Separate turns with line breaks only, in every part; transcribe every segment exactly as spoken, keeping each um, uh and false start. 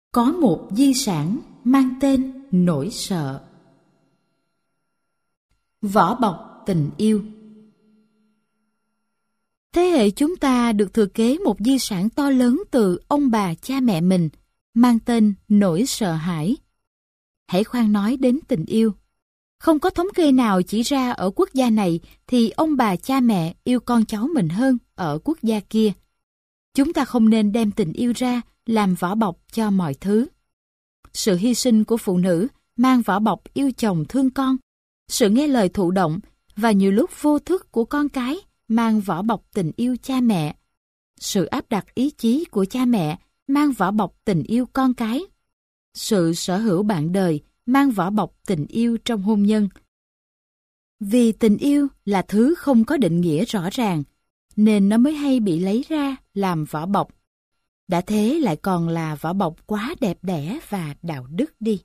Có một di sản mang tên nỗi sợ. Vỏ bọc tình yêu. Thế hệ chúng ta được thừa kế một di sản to lớn từ ông bà cha mẹ mình, mang tên nỗi sợ hãi. Hãy khoan nói đến tình yêu. Không có thống kê nào chỉ ra ở quốc gia này thì ông bà cha mẹ yêu con cháu mình hơn ở quốc gia kia. Chúng ta không nên đem tình yêu ra làm vỏ bọc cho mọi thứ. Sự hy sinh của phụ nữ mang vỏ bọc yêu chồng thương con, sự nghe lời thụ động và nhiều lúc vô thức của con cái mang vỏ bọc tình yêu cha mẹ. Sự áp đặt ý chí của cha mẹ mang vỏ bọc tình yêu con cái. Sự sở hữu bạn đời mang vỏ bọc tình yêu trong hôn nhân. Vì tình yêu là thứ không có định nghĩa rõ ràng, nên nó mới hay bị lấy ra làm vỏ bọc. Đã thế lại còn là vỏ bọc quá đẹp đẽ và đạo đức đi.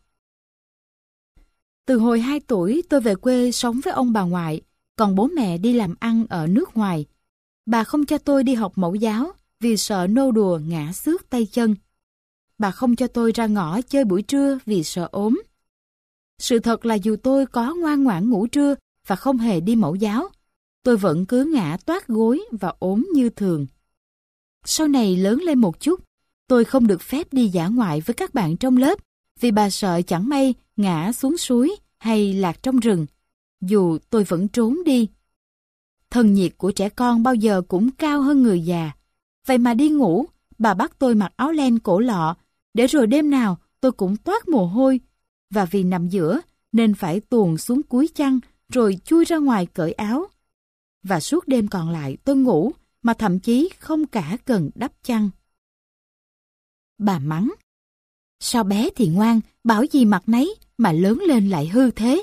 Từ hồi hai tuổi tôi về quê sống với ông bà ngoại, còn bố mẹ đi làm ăn ở nước ngoài. Bà không cho tôi đi học mẫu giáo vì sợ nô đùa ngã xước tay chân. Bà không cho tôi ra ngõ chơi buổi trưa vì sợ ốm. Sự thật là dù tôi có ngoan ngoãn ngủ trưa và không hề đi mẫu giáo, tôi vẫn cứ ngã toát gối và ốm như thường. Sau này lớn lên một chút, tôi không được phép đi dã ngoại với các bạn trong lớp vì bà sợ chẳng may ngã xuống suối hay lạc trong rừng, dù tôi vẫn trốn đi. Thân nhiệt của trẻ con bao giờ cũng cao hơn người già. Vậy mà đi ngủ, bà bắt tôi mặc áo len cổ lọ, để rồi đêm nào tôi cũng toát mồ hôi, và vì nằm giữa nên phải tuồn xuống cuối chăn rồi chui ra ngoài cởi áo. Và suốt đêm còn lại tôi ngủ mà thậm chí không cả cần đắp chăn. Bà mắng: sao bé thì ngoan, bảo gì mặc nấy mà lớn lên lại hư thế.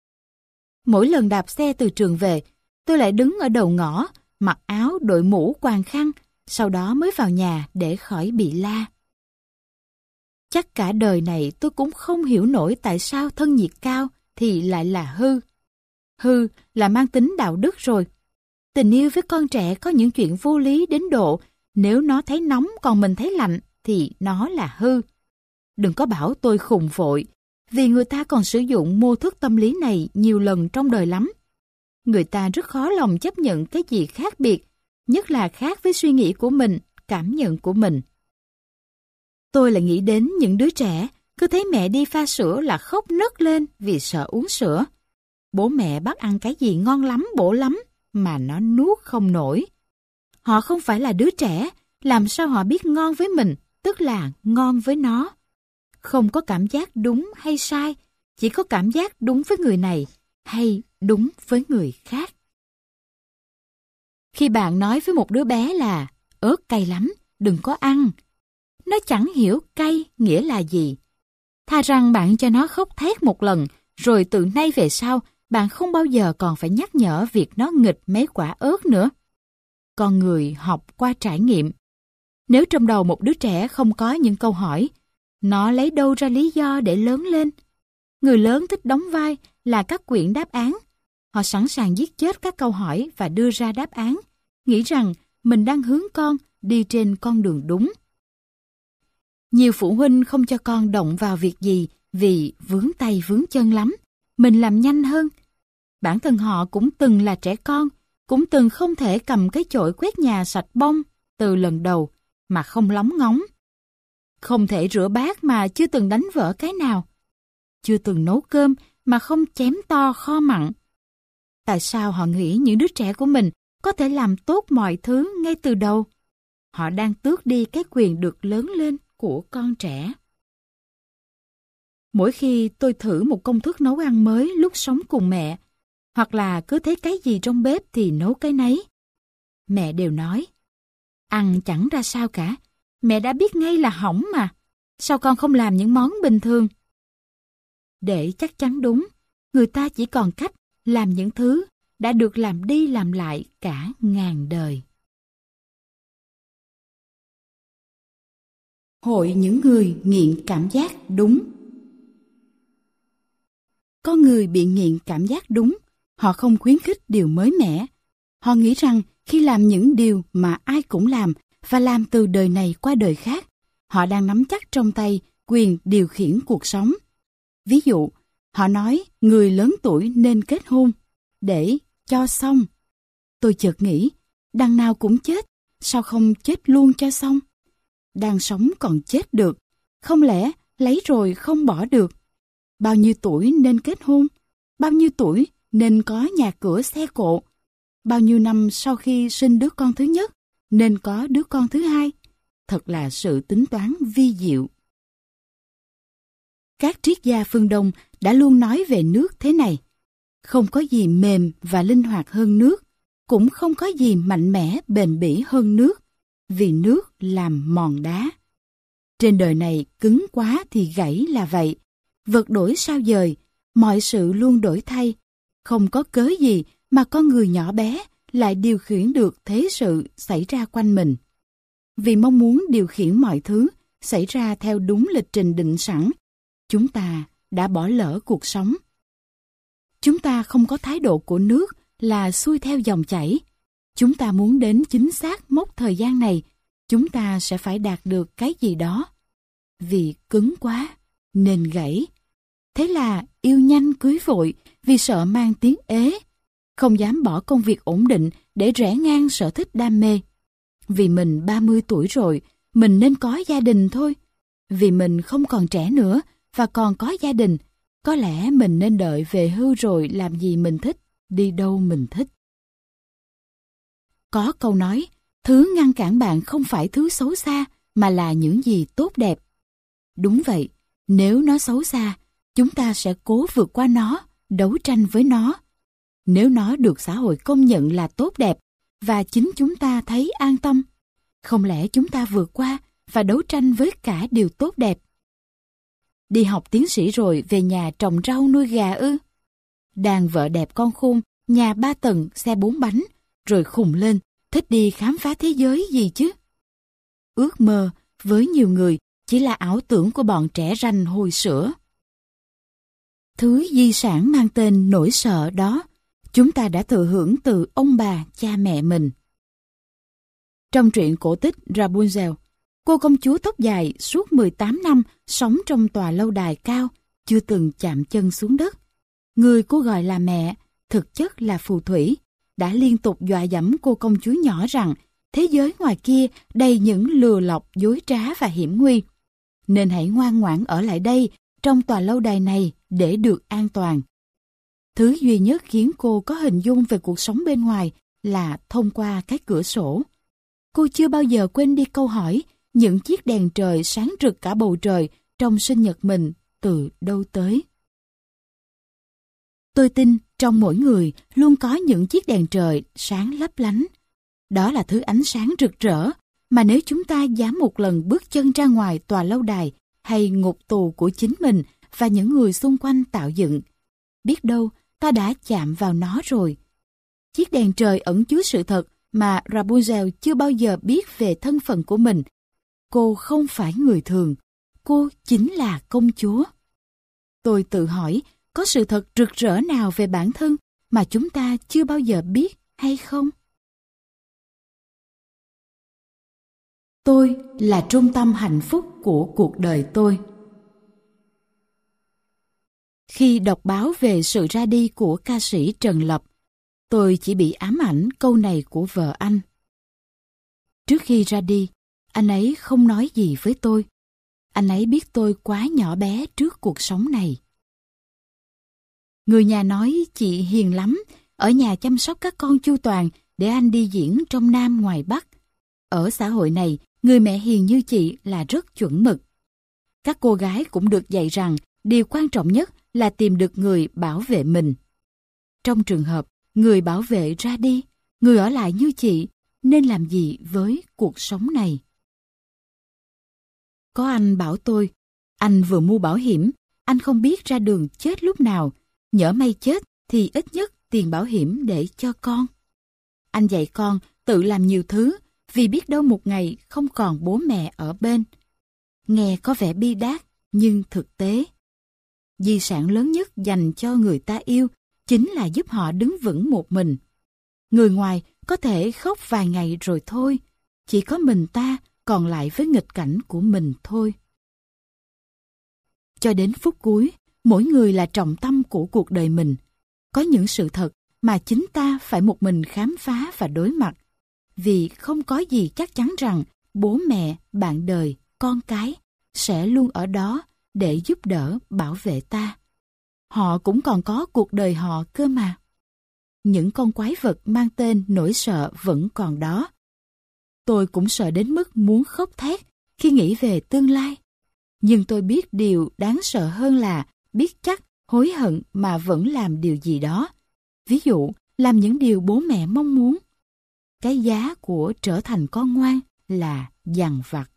Mỗi lần đạp xe từ trường về, tôi lại đứng ở đầu ngõ, mặc áo, đội mũ, quàng khăn, sau đó mới vào nhà để khỏi bị la. Chắc cả đời này tôi cũng không hiểu nổi tại sao thân nhiệt cao thì lại là hư. Hư là mang tính đạo đức rồi. Tình yêu với con trẻ có những chuyện vô lý đến độ nếu nó thấy nóng còn mình thấy lạnh thì nó là hư. Đừng có bảo tôi khùng vội, vì người ta còn sử dụng mô thức tâm lý này nhiều lần trong đời lắm. Người ta rất khó lòng chấp nhận cái gì khác biệt, nhất là khác với suy nghĩ của mình, cảm nhận của mình. Tôi lại nghĩ đến những đứa trẻ cứ thấy mẹ đi pha sữa là khóc nấc lên vì sợ uống sữa. Bố mẹ bắt ăn cái gì ngon lắm, bổ lắm, mà nó nuốt không nổi. Họ không phải là đứa trẻ, làm sao họ biết ngon với mình, tức là ngon với nó. Không có cảm giác đúng hay sai, chỉ có cảm giác đúng với người này hay đúng với người khác. Khi bạn nói với một đứa bé là ớt cay lắm, đừng có ăn, nó chẳng hiểu cay nghĩa là gì. Thà rằng bạn cho nó khóc thét một lần, rồi từ nay về sau bạn không bao giờ còn phải nhắc nhở việc nó nghịch mấy quả ớt nữa. Con người học qua trải nghiệm. Nếu trong đầu một đứa trẻ không có những câu hỏi, nó lấy đâu ra lý do để lớn lên? Người lớn thích đóng vai là các quyển đáp án. Họ sẵn sàng giết chết các câu hỏi và đưa ra đáp án, nghĩ rằng mình đang hướng con đi trên con đường đúng. Nhiều phụ huynh không cho con động vào việc gì vì vướng tay vướng chân lắm, mình làm nhanh hơn. Bản thân họ cũng từng là trẻ con, cũng từng không thể cầm cái chổi quét nhà sạch bông từ lần đầu mà không lóng ngóng. Không thể rửa bát mà chưa từng đánh vỡ cái nào. Chưa từng nấu cơm mà không chém to kho mặn. Tại sao họ nghĩ những đứa trẻ của mình có thể làm tốt mọi thứ ngay từ đầu? Họ đang tước đi cái quyền được lớn lên của con trẻ. Mỗi khi tôi thử một công thức nấu ăn mới lúc sống cùng mẹ, hoặc là cứ thấy cái gì trong bếp thì nấu cái nấy, mẹ đều nói: ăn chẳng ra sao cả, mẹ đã biết ngay là hỏng mà, sao con không làm những món bình thường? Để chắc chắn đúng, người ta chỉ còn cách làm những thứ đã được làm đi làm lại cả ngàn đời. Hội những người nghiện cảm giác đúng. Có người bị nghiện cảm giác đúng, họ không khuyến khích điều mới mẻ. Họ nghĩ rằng khi làm những điều mà ai cũng làm và làm từ đời này qua đời khác, họ đang nắm chắc trong tay quyền điều khiển cuộc sống. Ví dụ, họ nói người lớn tuổi nên kết hôn để cho xong. Tôi chợt nghĩ, đằng nào cũng chết, sao không chết luôn cho xong? Đang sống còn chết được, không lẽ lấy rồi không bỏ được? Bao nhiêu tuổi nên kết hôn? Bao nhiêu tuổi nên có nhà cửa xe cộ? Bao nhiêu năm sau khi sinh đứa con thứ nhất nên có đứa con thứ hai? Thật là sự tính toán vi diệu. Các triết gia phương Đông đã luôn nói về nước thế này: không có gì mềm và linh hoạt hơn nước, cũng không có gì mạnh mẽ bền bỉ hơn nước, vì nước làm mòn đá. Trên đời này cứng quá thì gãy là vậy, vật đổi sao dời, mọi sự luôn đổi thay, không có cớ gì mà con người nhỏ bé lại điều khiển được thế sự xảy ra quanh mình. Vì mong muốn điều khiển mọi thứ xảy ra theo đúng lịch trình định sẵn, chúng ta đã bỏ lỡ cuộc sống. Chúng ta không có thái độ của nước là xuôi theo dòng chảy. Chúng ta muốn đến chính xác mốc thời gian này, chúng ta sẽ phải đạt được cái gì đó. Vì cứng quá nên gãy. Thế là yêu nhanh cưới vội vì sợ mang tiếng ế, không dám bỏ công việc ổn định để rẽ ngang sở thích đam mê. Vì mình ba mươi tuổi rồi, mình nên có gia đình thôi. Vì mình không còn trẻ nữa và còn có gia đình, có lẽ mình nên đợi về hưu rồi làm gì mình thích, đi đâu mình thích. Có câu nói, thứ ngăn cản bạn không phải thứ xấu xa, mà là những gì tốt đẹp. Đúng vậy, nếu nó xấu xa, chúng ta sẽ cố vượt qua nó, đấu tranh với nó. Nếu nó được xã hội công nhận là tốt đẹp, và chính chúng ta thấy an tâm, không lẽ chúng ta vượt qua và đấu tranh với cả điều tốt đẹp? Đi học tiến sĩ rồi về nhà trồng rau nuôi gà ư? Đàn vợ đẹp con khôn, nhà ba tầng, xe bốn bánh, rồi khùng lên, thích đi khám phá thế giới gì chứ? Ước mơ với nhiều người chỉ là ảo tưởng của bọn trẻ ranh hồi sữa. Thứ di sản mang tên nỗi sợ đó, chúng ta đã thừa hưởng từ ông bà, cha mẹ mình. Trong truyện cổ tích Rapunzel, cô công chúa tóc dài suốt mười tám năm sống trong tòa lâu đài cao, chưa từng chạm chân xuống đất. Người cô gọi là mẹ, thực chất là phù thủy, đã liên tục dọa dẫm cô công chúa nhỏ rằng thế giới ngoài kia đầy những lừa lọc, dối trá và hiểm nguy. Nên hãy ngoan ngoãn ở lại đây, trong tòa lâu đài này để được an toàn. Thứ duy nhất khiến cô có hình dung về cuộc sống bên ngoài là thông qua cái cửa sổ. Cô chưa bao giờ quên đi câu hỏi những chiếc đèn trời sáng rực cả bầu trời trong sinh nhật mình từ đâu tới. Tôi tin trong mỗi người luôn có những chiếc đèn trời sáng lấp lánh. Đó là thứ ánh sáng rực rỡ mà nếu chúng ta dám một lần bước chân ra ngoài tòa lâu đài hay ngục tù của chính mình và những người xung quanh tạo dựng, biết đâu ta đã chạm vào nó rồi. Chiếc đèn trời ẩn chứa sự thật mà Rapunzel chưa bao giờ biết về thân phận của mình. Cô không phải người thường, cô chính là công chúa. Tôi tự hỏi, có sự thật rực rỡ nào về bản thân mà chúng ta chưa bao giờ biết hay không? Tôi là trung tâm hạnh phúc của cuộc đời tôi. Khi đọc báo về sự ra đi của ca sĩ Trần Lập, tôi chỉ bị ám ảnh câu này của vợ anh. Trước khi ra đi, anh ấy không nói gì với tôi. Anh ấy biết tôi quá nhỏ bé trước cuộc sống này. Người nhà nói chị hiền lắm, ở nhà chăm sóc các con chu toàn để anh đi diễn trong Nam ngoài Bắc. Ở xã hội này, người mẹ hiền như chị là rất chuẩn mực. Các cô gái cũng được dạy rằng điều quan trọng nhất là tìm được người bảo vệ mình. Trong trường hợp người bảo vệ ra đi, người ở lại như chị nên làm gì với cuộc sống này? Có anh bảo tôi, anh vừa mua bảo hiểm, anh không biết ra đường chết lúc nào, nhỡ may chết thì ít nhất tiền bảo hiểm để cho con. Anh dạy con tự làm nhiều thứ vì biết đâu một ngày không còn bố mẹ ở bên. Nghe có vẻ bi đát, nhưng thực tế, di sản lớn nhất dành cho người ta yêu chính là giúp họ đứng vững một mình. Người ngoài có thể khóc vài ngày rồi thôi, chỉ có mình ta còn lại với nghịch cảnh của mình thôi. Cho đến phút cuối, mỗi người là trọng tâm của cuộc đời mình. Có những sự thật mà chính ta phải một mình khám phá và đối mặt. Vì không có gì chắc chắn rằng bố mẹ, bạn đời, con cái sẽ luôn ở đó để giúp đỡ, bảo vệ ta. Họ cũng còn có cuộc đời họ cơ mà. Những con quái vật mang tên nỗi sợ vẫn còn đó. Tôi cũng sợ đến mức muốn khóc thét khi nghĩ về tương lai. Nhưng tôi biết điều đáng sợ hơn là biết chắc, hối hận mà vẫn làm điều gì đó. Ví dụ, làm những điều bố mẹ mong muốn. Cái giá của trở thành con ngoan là dằn vặt.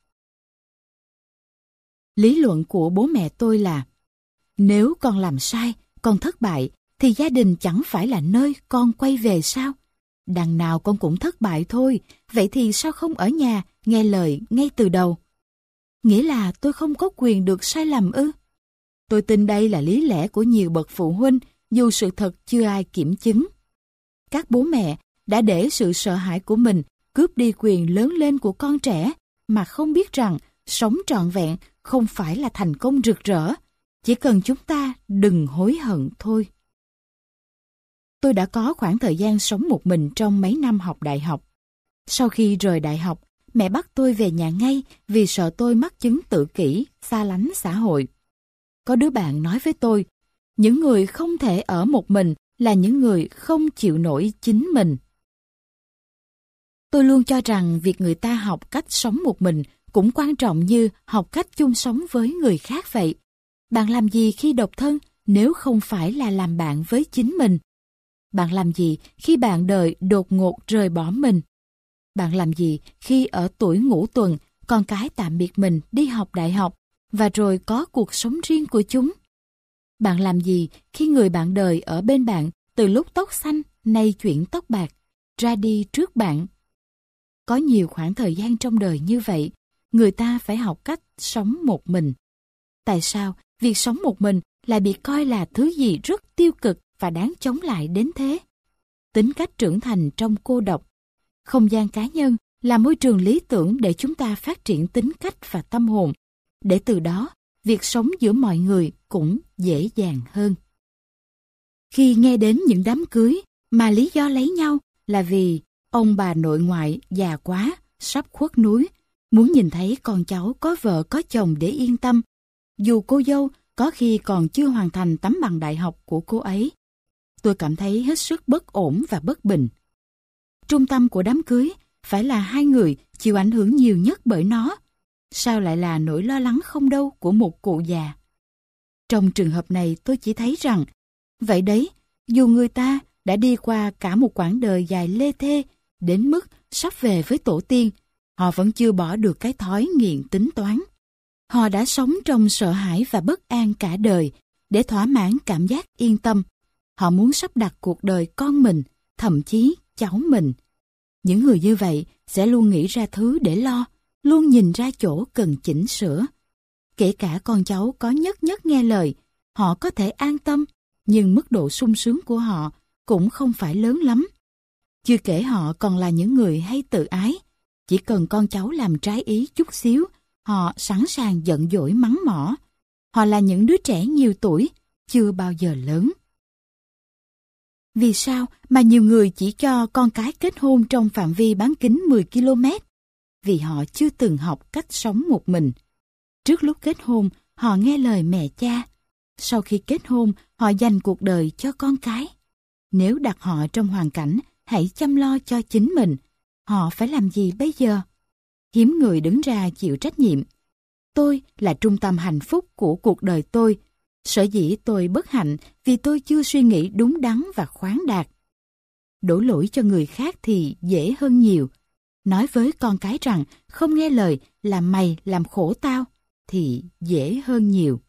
Lý luận của bố mẹ tôi là: nếu con làm sai, con thất bại, thì gia đình chẳng phải là nơi con quay về sao? Đằng nào con cũng thất bại thôi, vậy thì sao không ở nhà nghe lời ngay từ đầu? Nghĩa là tôi không có quyền được sai lầm ư? Tôi tin đây là lý lẽ của nhiều bậc phụ huynh, dù sự thật chưa ai kiểm chứng. Các bố mẹ đã để sự sợ hãi của mình cướp đi quyền lớn lên của con trẻ, mà không biết rằng sống trọn vẹn không phải là thành công rực rỡ, chỉ cần chúng ta đừng hối hận thôi. Tôi đã có khoảng thời gian sống một mình trong mấy năm học đại học. Sau khi rời đại học, mẹ bắt tôi về nhà ngay vì sợ tôi mắc chứng tự kỷ, xa lánh xã hội. Có đứa bạn nói với tôi, những người không thể ở một mình là những người không chịu nổi chính mình. Tôi luôn cho rằng việc người ta học cách sống một mình cũng quan trọng như học cách chung sống với người khác vậy. Bạn làm gì khi độc thân nếu không phải là làm bạn với chính mình? Bạn làm gì khi bạn đời đột ngột rời bỏ mình? Bạn làm gì khi ở tuổi ngũ tuần, con cái tạm biệt mình đi học đại học và rồi có cuộc sống riêng của chúng? Bạn làm gì khi người bạn đời ở bên bạn từ lúc tóc xanh nay chuyển tóc bạc, ra đi trước bạn? Có nhiều khoảng thời gian trong đời như vậy, người ta phải học cách sống một mình. Tại sao việc sống một mình lại bị coi là thứ gì rất tiêu cực và đáng chống lại đến thế? Tính cách trưởng thành trong cô độc. Không gian cá nhân là môi trường lý tưởng để chúng ta phát triển tính cách và tâm hồn, để từ đó việc sống giữa mọi người cũng dễ dàng hơn. Khi nghe đến những đám cưới mà lý do lấy nhau là vì ông bà nội ngoại già quá, sắp khuất núi, muốn nhìn thấy con cháu có vợ có chồng để yên tâm, dù cô dâu có khi còn chưa hoàn thành tấm bằng đại học của cô ấy, tôi cảm thấy hết sức bất ổn và bất bình. Trung tâm của đám cưới phải là hai người chịu ảnh hưởng nhiều nhất bởi nó. Sao lại là nỗi lo lắng không đâu của một cụ già? Trong trường hợp này tôi chỉ thấy rằng, vậy đấy, dù người ta đã đi qua cả một quãng đời dài lê thê, đến mức sắp về với tổ tiên, họ vẫn chưa bỏ được cái thói nghiện tính toán. Họ đã sống trong sợ hãi và bất an cả đời, để thỏa mãn cảm giác yên tâm. Họ muốn sắp đặt cuộc đời con mình, thậm chí cháu mình. Những người như vậy sẽ luôn nghĩ ra thứ để lo, luôn nhìn ra chỗ cần chỉnh sửa. Kể cả con cháu có nhất nhất nghe lời, họ có thể an tâm, nhưng mức độ sung sướng của họ cũng không phải lớn lắm. Chưa kể họ còn là những người hay tự ái. Chỉ cần con cháu làm trái ý chút xíu, họ sẵn sàng giận dỗi mắng mỏ. Họ là những đứa trẻ nhiều tuổi, chưa bao giờ lớn. Vì sao mà nhiều người chỉ cho con cái kết hôn trong phạm vi bán kính mười ki lô mét? Vì họ chưa từng học cách sống một mình. Trước lúc kết hôn, họ nghe lời mẹ cha. Sau khi kết hôn, họ dành cuộc đời cho con cái. Nếu đặt họ trong hoàn cảnh hãy chăm lo cho chính mình, họ phải làm gì bây giờ? Hiếm người đứng ra chịu trách nhiệm. Tôi là trung tâm hạnh phúc của cuộc đời tôi. Sở dĩ tôi bất hạnh vì tôi chưa suy nghĩ đúng đắn và khoáng đạt. Đổ lỗi cho người khác thì dễ hơn nhiều. Nói với con cái rằng không nghe lời là mày làm khổ tao thì dễ hơn nhiều.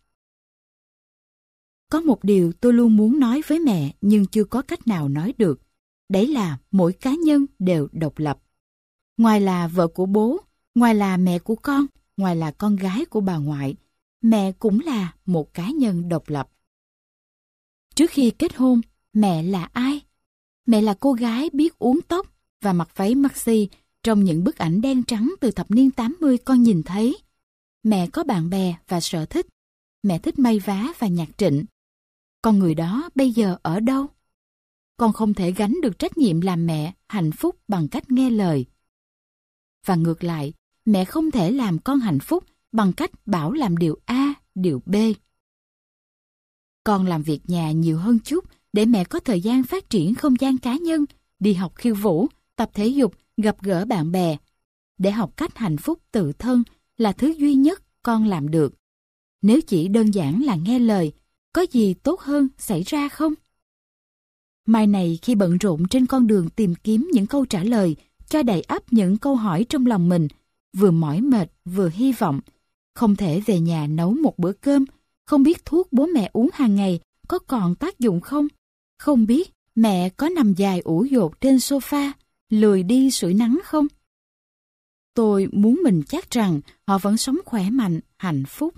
Có một điều tôi luôn muốn nói với mẹ nhưng chưa có cách nào nói được. Đấy là mỗi cá nhân đều độc lập. Ngoài là vợ của bố, ngoài là mẹ của con, ngoài là con gái của bà ngoại, mẹ cũng là một cá nhân độc lập. Trước khi kết hôn, mẹ là ai? Mẹ là cô gái biết uốn tóc và mặc váy maxi trong những bức ảnh đen trắng từ thập niên tám mươi con nhìn thấy. Mẹ có bạn bè và sở thích. mẹ thích may vá và nhạc trịnh. Con người đó bây giờ ở đâu? Con không thể gánh được trách nhiệm làm mẹ hạnh phúc bằng cách nghe lời. Và ngược lại, mẹ không thể làm con hạnh phúc bằng cách bảo làm điều A, điều B. Con làm việc nhà nhiều hơn chút để mẹ có thời gian phát triển không gian cá nhân, đi học khiêu vũ, tập thể dục, gặp gỡ bạn bè. Để học cách hạnh phúc tự thân là thứ duy nhất con làm được. Nếu chỉ đơn giản là nghe lời, có gì tốt hơn xảy ra không? Mai này khi bận rộn trên con đường tìm kiếm những câu trả lời cho đầy ắp những câu hỏi trong lòng mình, vừa mỏi mệt vừa hy vọng, không thể về nhà nấu một bữa cơm, không biết thuốc bố mẹ uống hàng ngày có còn tác dụng không, không biết mẹ có nằm dài ủ dột trên sofa, lười đi sưởi nắng không. Tôi muốn mình chắc rằng họ vẫn sống khỏe mạnh, hạnh phúc.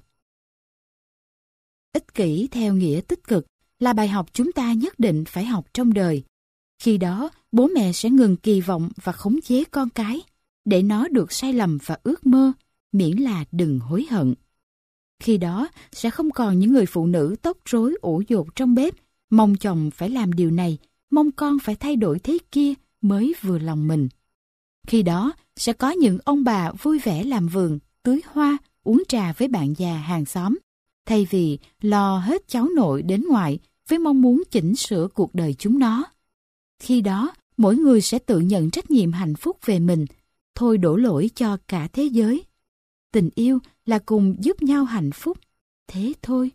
Ích kỷ theo nghĩa tích cực là bài học chúng ta nhất định phải học trong đời. Khi đó, bố mẹ sẽ ngừng kỳ vọng và khống chế con cái, để nó được sai lầm và ước mơ, miễn là đừng hối hận. Khi đó, sẽ không còn những người phụ nữ tóc rối ủ dột trong bếp, mong chồng phải làm điều này, mong con phải thay đổi thế kia mới vừa lòng mình. Khi đó, sẽ có những ông bà vui vẻ làm vườn, tưới hoa, uống trà với bạn già hàng xóm, thay vì lo hết cháu nội đến ngoại với mong muốn chỉnh sửa cuộc đời chúng nó. Khi đó, mỗi người sẽ tự nhận trách nhiệm hạnh phúc về mình, thôi đổ lỗi cho cả thế giới. Tình yêu là cùng giúp nhau hạnh phúc, thế thôi.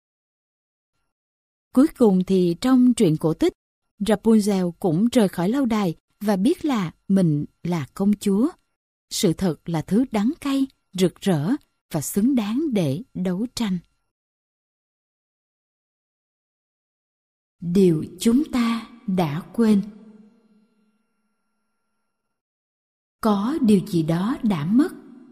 Cuối cùng thì trong truyện cổ tích, Rapunzel cũng rời khỏi lâu đài và biết là mình là công chúa. Sự thật là thứ đắng cay, rực rỡ và xứng đáng để đấu tranh. Điều chúng ta đã quên. Có điều gì đó đã mất.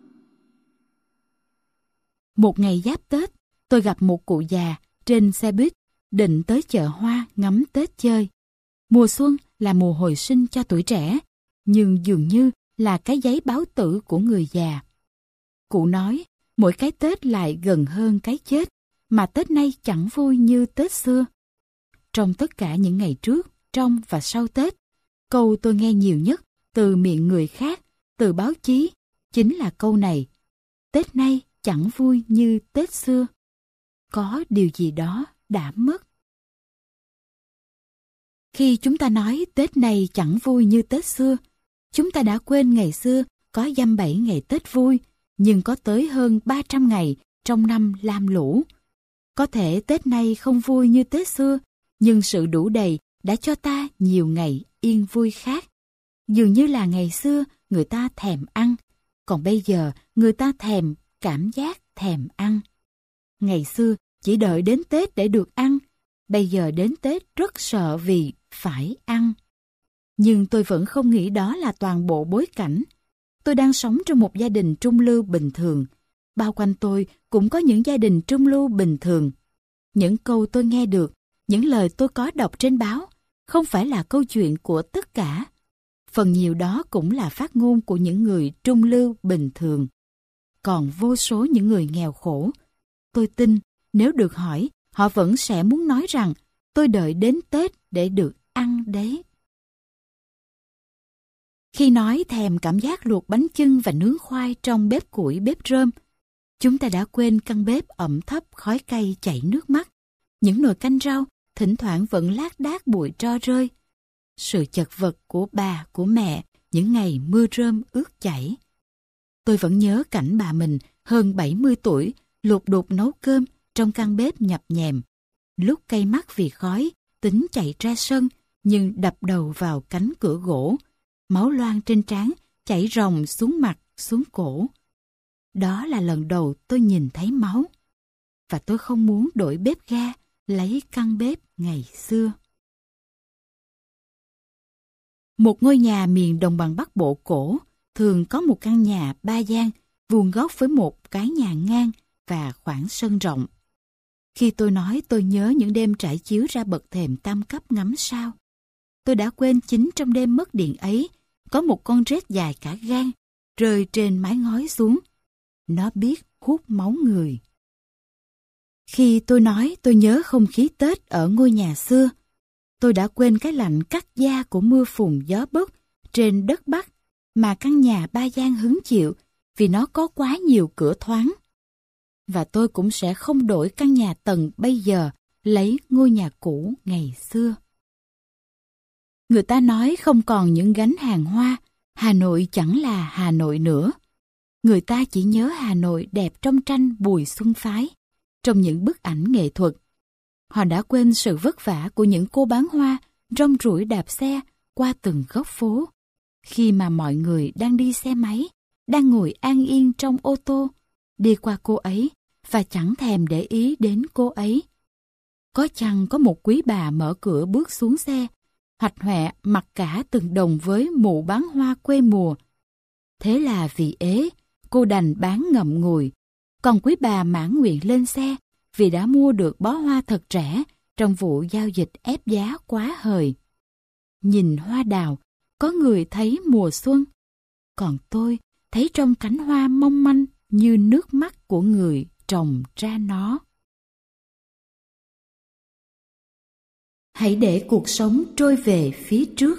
Một ngày giáp Tết, tôi gặp một cụ già trên xe buýt định tới chợ hoa ngắm Tết chơi. Mùa xuân là mùa hồi sinh cho tuổi trẻ, nhưng dường như là cái giấy báo tử của người già. Cụ nói, mỗi cái Tết lại gần hơn cái chết, mà Tết nay chẳng vui như Tết xưa. Trong tất cả những ngày trước, trong và sau Tết, câu tôi nghe nhiều nhất từ miệng người khác, từ báo chí, chính là câu này: Tết nay chẳng vui như Tết xưa. Có điều gì đó đã mất. Khi chúng ta nói Tết này chẳng vui như Tết xưa, chúng ta đã quên ngày xưa có dăm bảy ngày Tết vui, nhưng có tới hơn ba trăm ngày trong năm lam lũ. Có thể Tết nay không vui như Tết xưa, nhưng sự đủ đầy đã cho ta nhiều ngày yên vui khác. Dường như là ngày xưa người ta thèm ăn, còn bây giờ người ta thèm cảm giác thèm ăn. Ngày xưa chỉ đợi đến Tết để được ăn, bây giờ đến Tết rất sợ vì phải ăn. Nhưng tôi vẫn không nghĩ đó là toàn bộ bối cảnh. Tôi đang sống trong một gia đình trung lưu bình thường. Bao quanh tôi cũng có những gia đình trung lưu bình thường. Những câu tôi nghe được, những lời tôi có đọc trên báo, không phải là câu chuyện của tất cả. Phần nhiều đó cũng là phát ngôn của những người trung lưu bình thường. Còn vô số những người nghèo khổ. Tôi tin, nếu được hỏi, họ vẫn sẽ muốn nói rằng tôi đợi đến Tết để được ăn đấy. Khi nói thèm cảm giác luộc bánh chưng và nướng khoai trong bếp củi bếp rơm, chúng ta đã quên căn bếp ẩm thấp khói cay chảy nước mắt, những nồi canh rau thỉnh thoảng vẫn lác đác bụi tro rơi, sự chật vật của bà của mẹ những ngày mưa rơm ướt chảy. Tôi vẫn nhớ cảnh bà mình hơn bảy mươi tuổi lục đục nấu cơm trong căn bếp nhập nhèm, lúc cay mắt vì khói tính chạy ra sân nhưng đập đầu vào cánh cửa gỗ, máu loang trên trán chảy ròng xuống mặt xuống cổ. Đó là lần đầu tôi nhìn thấy máu, và tôi không muốn đổi bếp ga lấy căn bếp ngày xưa. Một ngôi nhà miền đồng bằng Bắc Bộ cổ thường có một căn nhà ba gian vuông góc với một cái nhà ngang và khoảng sân rộng. Khi tôi nói tôi nhớ những đêm trải chiếu ra bậc thềm tam cấp ngắm sao, tôi đã quên chính trong đêm mất điện ấy có một con rết dài cả gang rơi trên mái ngói xuống. Nó biết hút máu người. Khi tôi nói tôi nhớ không khí Tết ở ngôi nhà xưa, tôi đã quên cái lạnh cắt da của mưa phùn gió bấc trên đất Bắc mà căn nhà ba gian hứng chịu vì nó có quá nhiều cửa thoáng. Và tôi cũng sẽ không đổi căn nhà tầng bây giờ lấy ngôi nhà cũ ngày xưa. Người ta nói không còn những gánh hàng hoa, Hà Nội chẳng là Hà Nội nữa. Người ta chỉ nhớ Hà Nội đẹp trong tranh Bùi Xuân Phái, trong những bức ảnh nghệ thuật. Họ đã quên sự vất vả của những cô bán hoa rong ruổi đạp xe qua từng góc phố, khi mà mọi người đang đi xe máy, đang ngồi an yên trong ô tô, đi qua cô ấy và chẳng thèm để ý đến cô ấy. Có chăng có một quý bà mở cửa bước xuống xe, hoạch hoẹ mặc cả từng đồng với mụ bán hoa quê mùa. Thế là vì ế, cô đành bán ngậm ngùi, còn quý bà mãn nguyện lên xe vì đã mua được bó hoa thật rẻ trong vụ giao dịch ép giá quá hời. Nhìn hoa đào, có người thấy mùa xuân, còn tôi thấy trong cánh hoa mong manh như nước mắt của người trồng ra nó. Hãy để cuộc sống trôi về phía trước.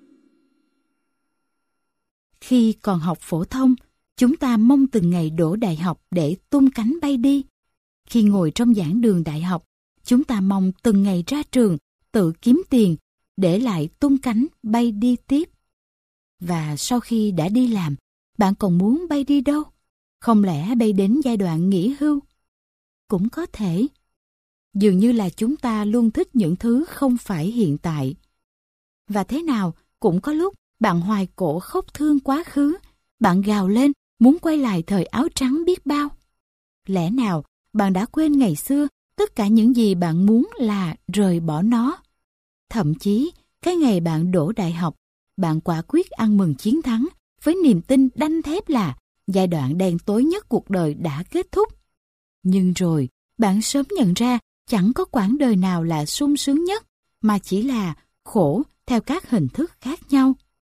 Khi còn học phổ thông, chúng ta mong từng ngày đỗ đại học để tung cánh bay đi. Khi ngồi trong giảng đường đại học, chúng ta mong từng ngày ra trường, tự kiếm tiền, để lại tung cánh bay đi tiếp. Và sau khi đã đi làm, bạn còn muốn bay đi đâu? Không lẽ bay đến giai đoạn nghỉ hưu? Cũng có thể. Dường như là chúng ta luôn thích những thứ không phải hiện tại. Và thế nào, cũng có lúc bạn hoài cổ khóc thương quá khứ, bạn gào lên muốn quay lại thời áo trắng biết bao. Lẽ nào bạn đã quên ngày xưa tất cả những gì bạn muốn là rời bỏ nó? Thậm chí, cái ngày bạn đỗ đại học, bạn quả quyết ăn mừng chiến thắng với niềm tin đanh thép là giai đoạn đen tối nhất cuộc đời đã kết thúc. Nhưng rồi, bạn sớm nhận ra chẳng có quãng đời nào là sung sướng nhất, mà chỉ là khổ theo các hình thức khác nhau.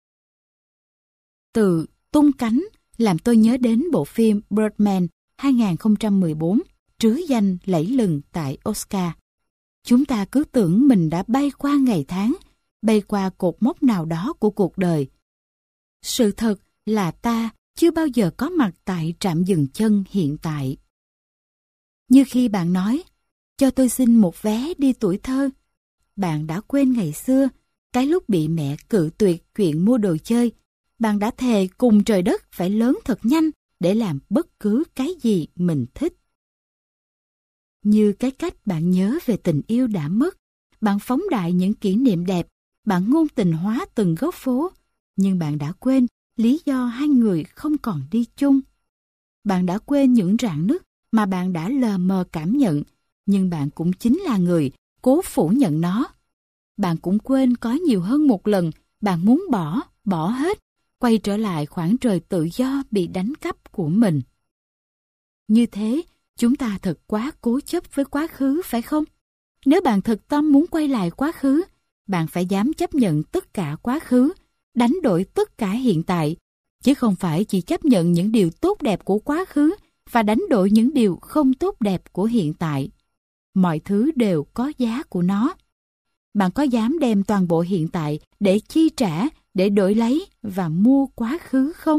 Từ tung cánh làm tôi nhớ đến bộ phim Birdman hai không một bốn, trứ danh lẫy lừng tại Oscar. Chúng ta cứ tưởng mình đã bay qua ngày tháng, bay qua cột mốc nào đó của cuộc đời. Sự thật là ta chưa bao giờ có mặt tại trạm dừng chân hiện tại. Như khi bạn nói, cho tôi xin một vé đi tuổi thơ. Bạn đã quên ngày xưa, cái lúc bị mẹ cự tuyệt chuyện mua đồ chơi, bạn đã thề cùng trời đất phải lớn thật nhanh để làm bất cứ cái gì mình thích. Như cái cách bạn nhớ về tình yêu đã mất, bạn phóng đại những kỷ niệm đẹp, bạn ngôn tình hóa từng góc phố, nhưng bạn đã quên lý do hai người không còn đi chung. Bạn đã quên những rạn nứt mà bạn đã lờ mờ cảm nhận, nhưng bạn cũng chính là người cố phủ nhận nó. Bạn cũng quên có nhiều hơn một lần bạn muốn bỏ, bỏ hết, quay trở lại khoảng trời tự do bị đánh cắp của mình. Như thế, chúng ta thật quá cố chấp với quá khứ phải không? Nếu bạn thực tâm muốn quay lại quá khứ, bạn phải dám chấp nhận tất cả quá khứ, đánh đổi tất cả hiện tại, chứ không phải chỉ chấp nhận những điều tốt đẹp của quá khứ và đánh đổi những điều không tốt đẹp của hiện tại. Mọi thứ đều có giá của nó. Bạn có dám đem toàn bộ hiện tại để chi trả, để đổi lấy và mua quá khứ không?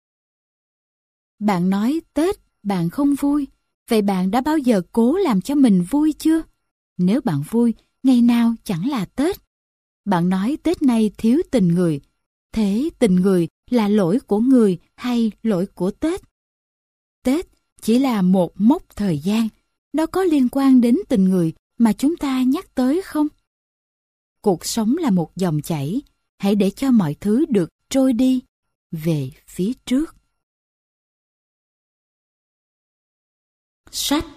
Bạn nói Tết bạn không vui, vậy bạn đã bao giờ cố làm cho mình vui chưa? Nếu bạn vui, ngày nào chẳng là Tết. Bạn nói Tết này thiếu tình người, thế tình người là lỗi của người hay lỗi của Tết? Tết chỉ là một mốc thời gian, nó có liên quan đến tình người mà chúng ta nhắc tới không? Cuộc sống là một dòng chảy, hãy để cho mọi thứ được trôi đi về phía trước. Sách.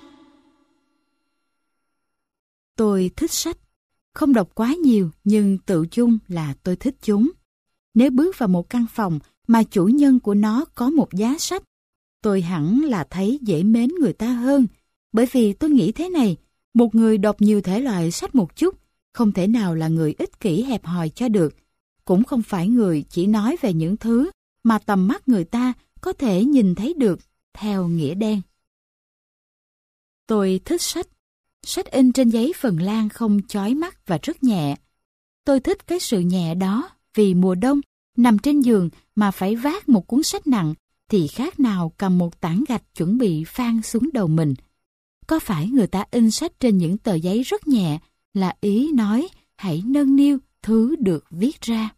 Tôi thích sách, không đọc quá nhiều nhưng tự chung là tôi thích chúng. Nếu bước vào một căn phòng mà chủ nhân của nó có một giá sách, tôi hẳn là thấy dễ mến người ta hơn, bởi vì tôi nghĩ thế này, một người đọc nhiều thể loại sách một chút, không thể nào là người ích kỷ hẹp hòi cho được, cũng không phải người chỉ nói về những thứ mà tầm mắt người ta có thể nhìn thấy được theo nghĩa đen. Tôi thích sách Sách in trên giấy phần lan không chói mắt và rất nhẹ. Tôi thích cái sự nhẹ đó vì mùa đông, nằm trên giường mà phải vác một cuốn sách nặng thì khác nào cầm một tảng gạch chuẩn bị phang xuống đầu mình. Có phải người ta in sách trên những tờ giấy rất nhẹ là ý nói hãy nâng niu thứ được viết ra.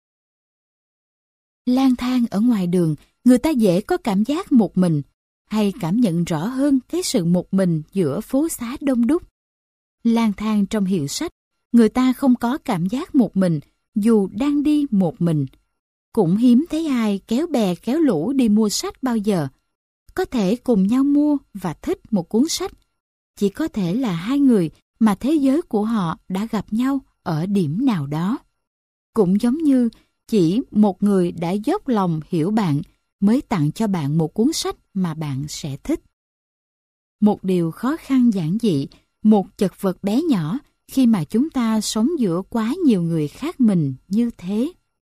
Lang thang ở ngoài đường, người ta dễ có cảm giác một mình, hay cảm nhận rõ hơn cái sự một mình giữa phố xá đông đúc. Lang thang trong hiệu sách, người ta không có cảm giác một mình dù đang đi một mình. Cũng hiếm thấy ai kéo bè kéo lũ đi mua sách bao giờ. Có thể cùng nhau mua và thích một cuốn sách. Chỉ có thể là hai người mà thế giới của họ đã gặp nhau ở điểm nào đó. Cũng giống như chỉ một người đã dốc lòng hiểu bạn mới tặng cho bạn một cuốn sách mà bạn sẽ thích. Một điều khó khăn giản dị, một chật vật bé nhỏ khi mà chúng ta sống giữa quá nhiều người khác mình như thế.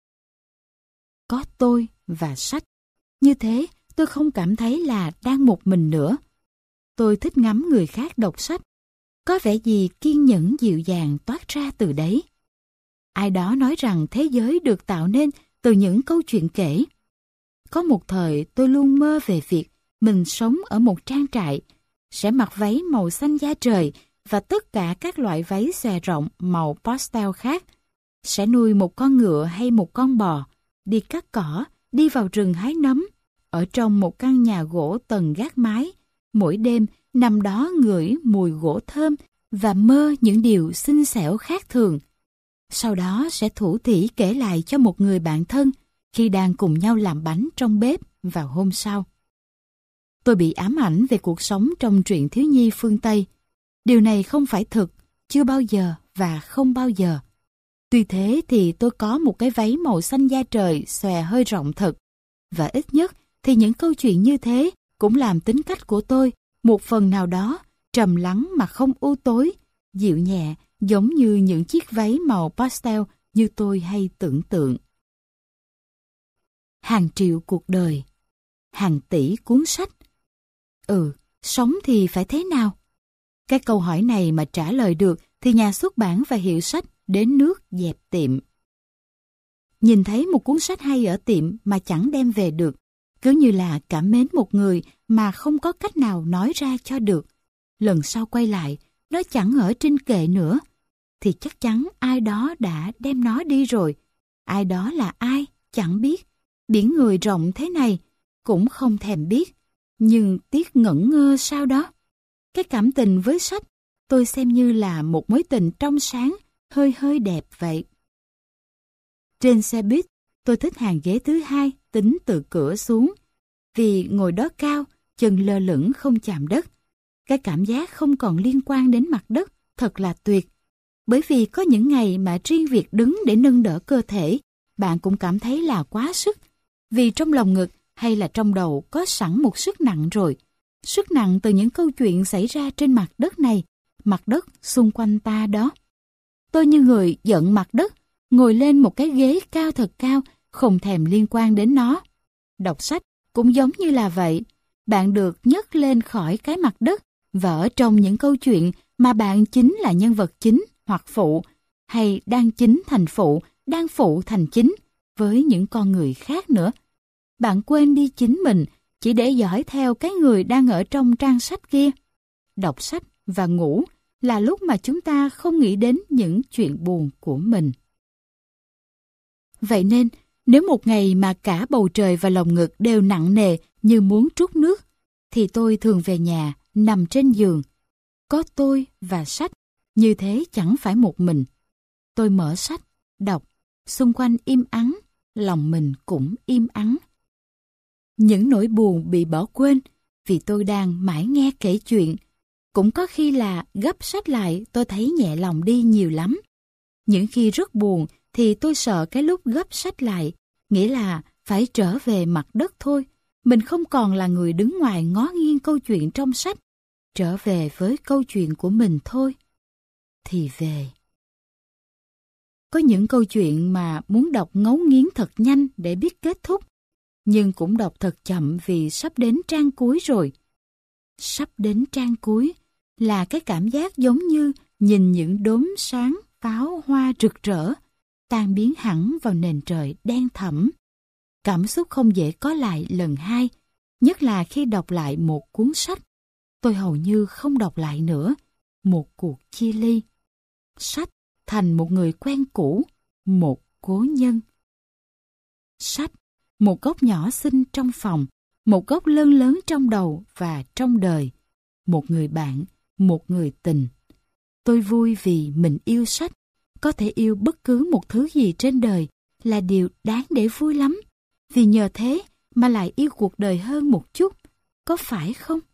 Có tôi và sách. Như thế tôi không cảm thấy là đang một mình nữa. Tôi thích ngắm người khác đọc sách. Có vẻ gì kiên nhẫn dịu dàng toát ra từ đấy. Ai đó nói rằng thế giới được tạo nên từ những câu chuyện kể. Có một thời tôi luôn mơ về việc mình sống ở một trang trại, sẽ mặc váy màu xanh da trời và tất cả các loại váy xòe rộng màu pastel khác, sẽ nuôi một con ngựa hay một con bò, đi cắt cỏ, đi vào rừng hái nấm, ở trong một căn nhà gỗ tầng gác mái, mỗi đêm nằm đó ngửi mùi gỗ thơm và mơ những điều xinh xẻo khác thường. Sau đó sẽ thủ thỉ kể lại cho một người bạn thân khi đang cùng nhau làm bánh trong bếp vào hôm sau. Tôi bị ám ảnh về cuộc sống trong truyện thiếu nhi phương Tây. Điều này không phải thực, chưa bao giờ và không bao giờ. Tuy thế thì tôi có một cái váy màu xanh da trời xòe hơi rộng thật. Và ít nhất thì những câu chuyện như thế cũng làm tính cách của tôi một phần nào đó trầm lắng mà không u tối, dịu nhẹ giống như những chiếc váy màu pastel như tôi hay tưởng tượng. Hàng triệu cuộc đời, hàng tỷ cuốn sách. Ừ, sống thì phải thế nào? Cái câu hỏi này mà trả lời được thì nhà xuất bản và hiệu sách đến nước dẹp tiệm. Nhìn thấy một cuốn sách hay ở tiệm mà chẳng đem về được, cứ như là cảm mến một người mà không có cách nào nói ra cho được. Lần sau quay lại, nó chẳng ở trên kệ nữa, thì chắc chắn ai đó đã đem nó đi rồi. Ai đó là ai, chẳng biết. Biển người rộng thế này, cũng không thèm biết. Nhưng tiếc ngẩn ngơ sao đó. Cái cảm tình với sách, tôi xem như là một mối tình trong sáng, hơi hơi đẹp vậy. Trên xe buýt, tôi thích hàng ghế thứ hai tính từ cửa xuống. Vì ngồi đó cao, chân lơ lửng không chạm đất. Cái cảm giác không còn liên quan đến mặt đất, thật là tuyệt. Bởi vì có những ngày mà riêng việc đứng để nâng đỡ cơ thể, bạn cũng cảm thấy là quá sức. Vì trong lòng ngực hay là trong đầu có sẵn một sức nặng rồi. Sức nặng từ những câu chuyện xảy ra trên mặt đất này, mặt đất xung quanh ta đó. Tôi như người giận mặt đất, ngồi lên một cái ghế cao thật cao, không thèm liên quan đến nó. Đọc sách cũng giống như là vậy. Bạn được nhấc lên khỏi cái mặt đất và ở trong những câu chuyện mà bạn chính là nhân vật chính hoặc phụ, hay đang chính thành phụ, đang phụ thành chính với những con người khác nữa. Bạn quên đi chính mình chỉ để dõi theo cái người đang ở trong trang sách kia. Đọc sách và ngủ là lúc mà chúng ta không nghĩ đến những chuyện buồn của mình. Vậy nên, nếu một ngày mà cả bầu trời và lồng ngực đều nặng nề như muốn trút nước, thì tôi thường về nhà, nằm trên giường. Có tôi và sách, như thế chẳng phải một mình. Tôi mở sách, đọc, xung quanh im ắng, lòng mình cũng im ắng. Những nỗi buồn bị bỏ quên vì tôi đang mãi nghe kể chuyện. Cũng có khi là gấp sách lại tôi thấy nhẹ lòng đi nhiều lắm. Những khi rất buồn thì tôi sợ cái lúc gấp sách lại, nghĩa là phải trở về mặt đất thôi. Mình không còn là người đứng ngoài ngó nghiêng câu chuyện trong sách, trở về với câu chuyện của mình thôi. Thì về. Có những câu chuyện mà muốn đọc ngấu nghiến thật nhanh để biết kết thúc, nhưng cũng đọc thật chậm vì sắp đến trang cuối rồi. Sắp đến trang cuối là cái cảm giác giống như nhìn những đốm sáng pháo hoa rực rỡ, tan biến hẳn vào nền trời đen thẫm. Cảm xúc không dễ có lại lần hai, nhất là khi đọc lại một cuốn sách. Tôi hầu như không đọc lại nữa. Một cuộc chia ly. Sách thành một người quen cũ, một cố nhân. Sách, một góc nhỏ xinh trong phòng, một góc lớn lớn trong đầu và trong đời. Một người bạn, một người tình. Tôi vui vì mình yêu sách. Có thể yêu bất cứ một thứ gì trên đời là điều đáng để vui lắm. Vì nhờ thế mà lại yêu cuộc đời hơn một chút. Có phải không?